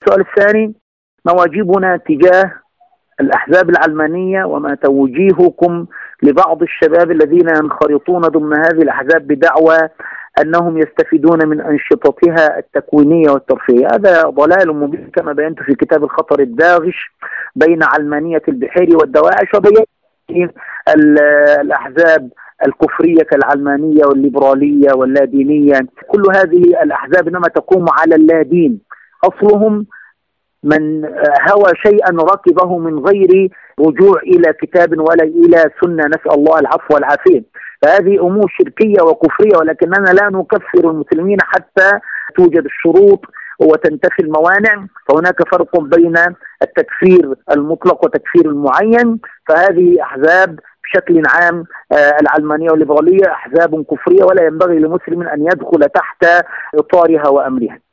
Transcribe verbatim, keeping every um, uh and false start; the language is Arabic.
السؤال الثاني: ما واجبنا تجاه الأحزاب العلمانية وما توجيهكم لبعض الشباب الذين ينخرطون ضمن هذه الأحزاب بدعوى أنهم يستفيدون من أنشطتها التكوينية والترفيهية؟ هذا ضلال مبين كما بينت في كتاب الخطر الداغش بين علمانية البحيري والدواعش، وبين الأحزاب الكفرية كالعلمانية والليبرالية واللادينية. كل هذه الأحزاب إنما تقوم على اللادين، أصلهم من هوى شيئا ركبه من غير رجوع إلى كتاب ولا إلى سنة، نسأل الله العفو والعافية. فهذه أمور شركية وكفرية، ولكننا لا نكفر المسلمين حتى توجد الشروط وتنتفي الموانع. فهناك فرق بين التكفير المطلق وتكفير المعين. فهذه أحزاب بشكل عام العلمانية والليبرالية أحزاب كفرية، ولا ينبغي لمسلم أن يدخل تحت إطارها وأمرها.